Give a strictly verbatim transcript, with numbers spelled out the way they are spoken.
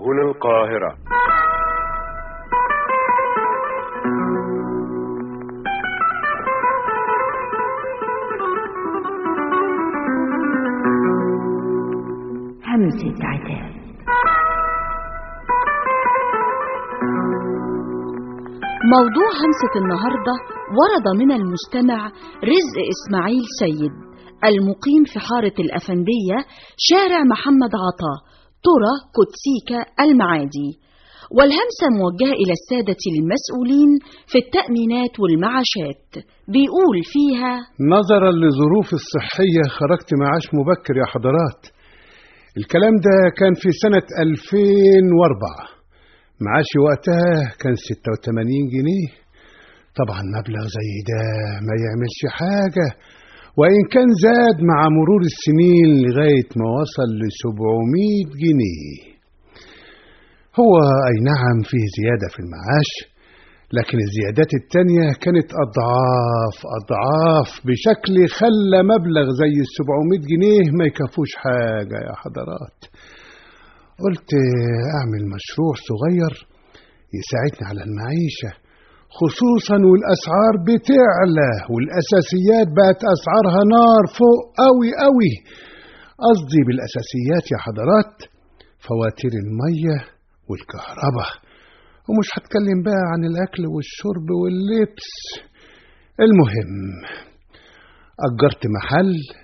هنا القاهرة. همسة عتاب. موضوع همسة النهاردة ورد من المستمع رزق إسماعيل سيد المقيم في حارة الأفندية شارع محمد عطا ترى كوتسيكا المعادي، والهمسة موجهة إلى السادة المسؤولين في التأمينات والمعاشات. بيقول فيها: نظرا لظروف الصحية خرجت معاش مبكر يا حضرات. الكلام ده كان في سنة ألفين وأربعة. معاشي وقتها كان ستة وثمانين جنيه. طبعا مبلغ زي ده ما يعملش حاجة، وإن كان زاد مع مرور السنين لغاية ما وصل لسبعمية جنيه. هو أي نعم فيه زيادة في المعاش، لكن الزيادات التانية كانت أضعاف أضعاف بشكل خلى مبلغ زي السبعمية جنيه ما يكفوش حاجة يا حضرات. قلت أعمل مشروع صغير يساعدني على المعيشة، خصوصا والأسعار بتعلى والأساسيات بقت أسعارها نار فوق قوي قوي. قصدي بالأساسيات يا حضرات فواتير المية والكهرباء، ومش هتكلم بقى عن الأكل والشرب واللبس. المهم أجرت محل